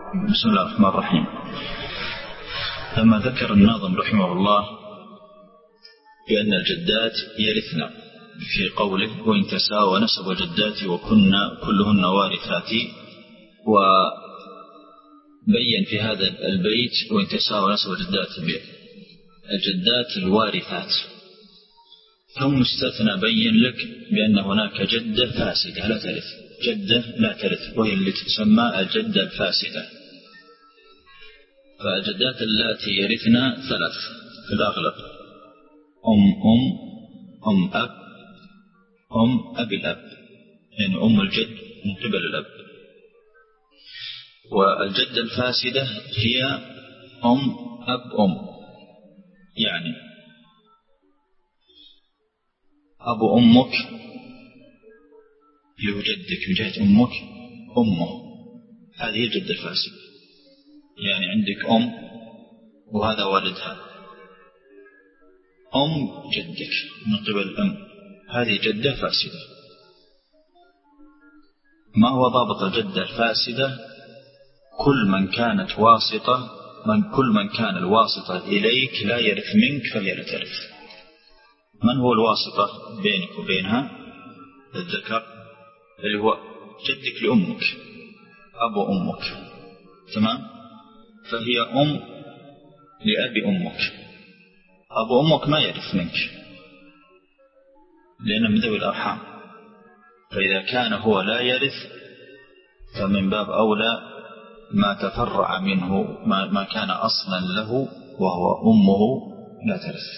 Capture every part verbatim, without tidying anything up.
بسم الله الرحمن الرحيم. لما ذكر الناظم رحمه الله بأن الجدات يرثن في قوله وإن تساوى نسب الجدات وكن كلهن وارثات، وبين في هذا البيت وإن تساوى نسب الجدات الجدات الوارثات، ثم استثنى بين لك بأن هناك جدة فاسدة لا ترث، جدة لا ترث وهي اللي تسمى الجدة الفاسدة. فالجدات التي يرثن ثلاث في الأغلب: أم أم أم أب أم أبي الأب، يعني أم الجد من قبل الأب. والجدة الفاسدة هي أم أب أم، يعني أبو أمك اللي هو جدك من جهة أمك أمه، هذه الجدة الفاسدة. يعني عندك أم وهذا والدها، أم جدك من قبل الأم، هذه جدة فاسدة. ما هو ضابط الجدة الفاسدة؟ كل من كانت واسطة، من كل من كان الواسطة إليك لا يرث منك فهي لا ترث. من هو الواسطة بينك وبينها؟ الذكر اللي هو جدك لأمك، أبو أمك، تمام؟ فهي أم لأبي أمك. أبو أمك ما يرث منك لأنه من ذوي الأرحام، فإذا كان هو لا يرث فمن باب أولى ما تفرع منه ما, ما كان أصلا له وهو أمه لا ترث.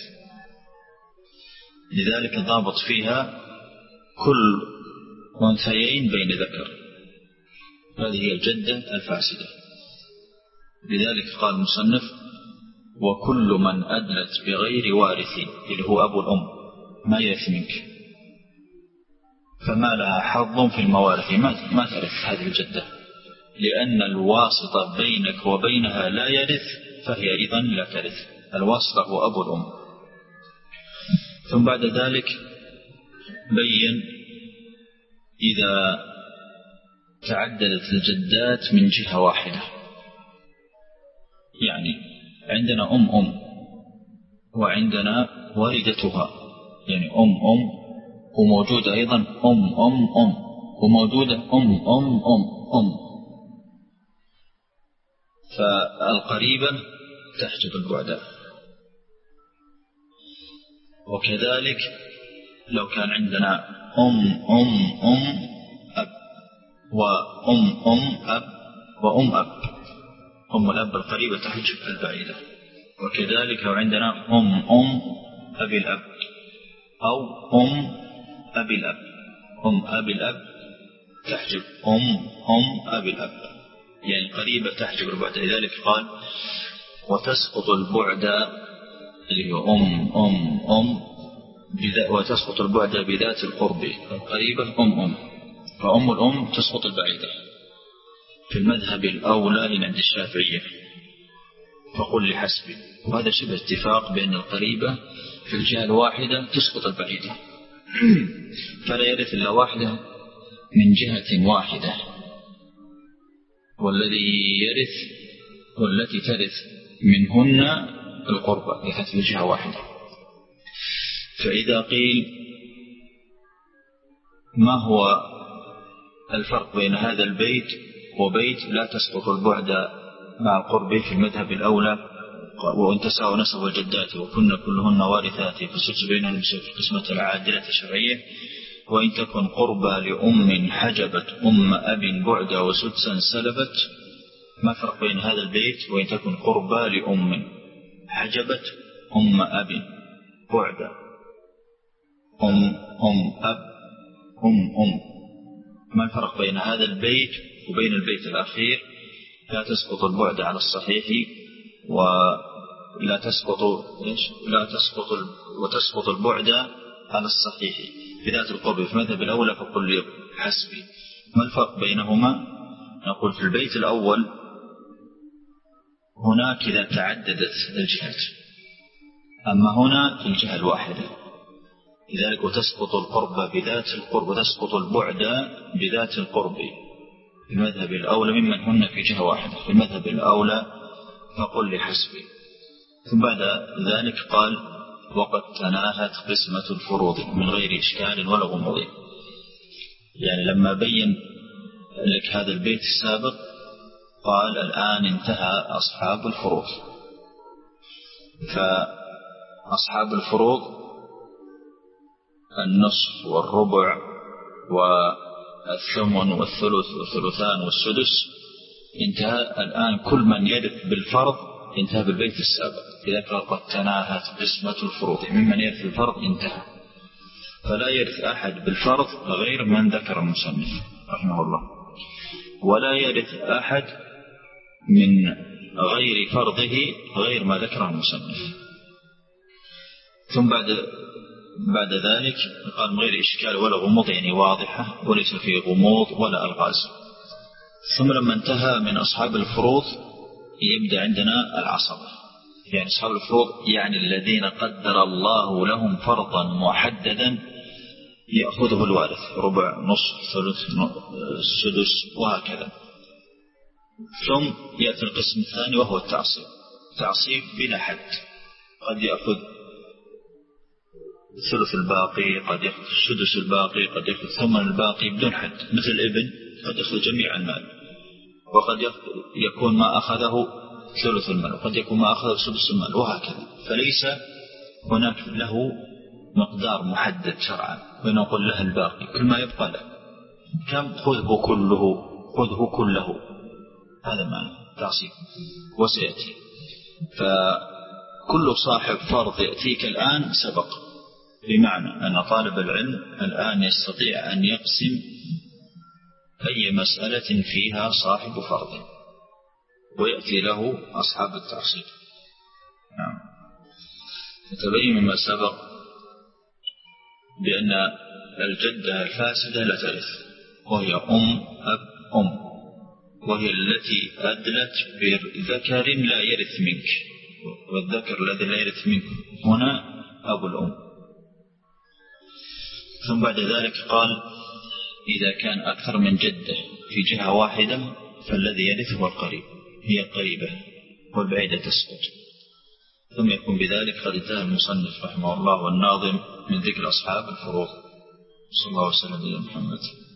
لذلك الضابط فيها كل أنثيين بين ذكر، هذه هي الجدة الفاسدة. لذلك قال المصنف وكل من أدلت بغير وارث اللي هو أبو الأم ما يرث منك، فما لها حظ في الموارث ما, ما ترث هذه الجدة، لأن الواسطة بينك وبينها لا يرث فهي أيضا لا ترث. الواسطة هو أبو الأم. ثم بعد ذلك بين إذا تعددت الجدات من جهة واحدة، يعني عندنا أم أم وعندنا والدتها، يعني أم أم وموجودة أيضا أم أم أم وموجودة أم أم أم أم، فالقريبة تحجب البعداء. وكذلك لو كان عندنا أم أم أم أب وأم أم أب وأم أب، أم الأب القريبة تحجب البعيدة. وكذلك لو عندنا أم أم أبي الأب أو أم أبي الأب، أم أبي الأب تحجب أم أم أبي الأب، يعني قريبة تحجب البعد. لذلك قال وتسقط البعد اللي هو أم أم أم وتسقط البعد بذات القرب، القريبة أم أم، فأم الأم تسقط البعيدة في المذهب الأولى عند الشافعية، فقل لحسبي. وهذا شبه اتفاق بأن القريبة في الجهة الواحدة تسقط البعيدة، فلا يرث إلا واحدة من جهة واحدة، والذي يرث والتي ترث منهن القربة لكانت في جهة واحدة. فإذا قيل ما هو الفرق بين هذا البيت وبيت لا تسقط البعد مع القرب في المذهب الأولى وإن تساوى نسب الجدات وكن كلهن وارثات فالسدس بينهن بسبب القسمة العادلة الشرعية، وإن تكن قربى لأم حجبت أم أب بعد وسدسا سلبت. ما فرق بين هذا البيت وإن تكن قربى لأم حجبت أم أب بعد أم أم أب أم أم؟ ما الفرق بين هذا البيت وبين البيت الأخير؟ لا تسقط البعد على الصحيح ولا تسقط لا تسقط وتسقط البعد على الصحيح بذات القرب في المذهب الأول، فقل لي حسبي. ما الفرق بينهما؟ نقول في البيت الأول هناك إذا تعددت الجهات، أما هنا في الجهة الواحدة. لذلك وتسقط القرب بذات القرب وتسقط البعد بذات القرب في المذهب الأولى ممن هن في جهة واحدة، في المذهب الأولى فقل لحسبي. ثم بعد ذلك قال وقد تناهت قسمة الفروض من غير إشكال ولا غموض. يعني لما بين لك هذا البيت السابق قال الآن انتهى أصحاب الفروض. فأصحاب الفروض النصف والربع والثمن والثلث والثلثان والسدس انتهى الآن كل من يرث بالفرض انتهى بالبيت السابق. إذا قد تناهت قسمة الفروض ممن يرث الفرض انتهى، فلا يرث أحد بالفرض غير من ذكر المصنف رحمه الله، ولا يرث أحد من غير فرضه غير ما ذكر المصنف. ثم بعد بعد ذلك قال من غير إشكال ولا غموض، يعني واضحة وليس فيه غموض ولا ألغاز. ثم لما انتهى من أصحاب الفروض يبدأ عندنا العصبة. يعني أصحاب الفروض يعني الذين قدر الله لهم فرضا محددا يأخذه الوارث، ربع نصف ثلث السدس وهكذا. ثم يأتي القسم الثاني وهو التعصيب. تعصيب بلا حد، قد يأخذ الثلث الباقي، قد يأخذ السدس الباقي، قد يأخذ ثمن الباقي بدون حد، مثل الابن قد يأخذ جميع المال، وقد يكون ما أخذه ثلث المال، وقد يكون ما أخذه سدس المال وهكذا. فليس هناك له مقدار محدد شرعا ونقول له الباقي، كل ما يبقى له كم خذه كله، خذه كله، هذا معنى تعصيب وسيأتي. فكل صاحب فرض يأتيك الآن سبق، بمعنى أن طالب العلم الآن يستطيع أن يقسم أي مسألة فيها صاحب فرض ويأتي له أصحاب التعصيب. نعم. فتبين مما سبق بأن الجدة الفاسدة لا ترث، وهي أم أب أم، وهي التي أدلت بذكر لا يرث منك، والذكر الذي لا يرث منك هنا أبو الأم. ثم بعد ذلك قال إذا كان أكثر من جدة في جهة واحدة فالذي يرث هو القريب، هي القريبة والبعيدة تسقط. ثم يكون بذلك قد انتهى المصنف رحمه الله والناظم من ذكر أصحاب الفروض. صلى الله عليه وسلم على محمد.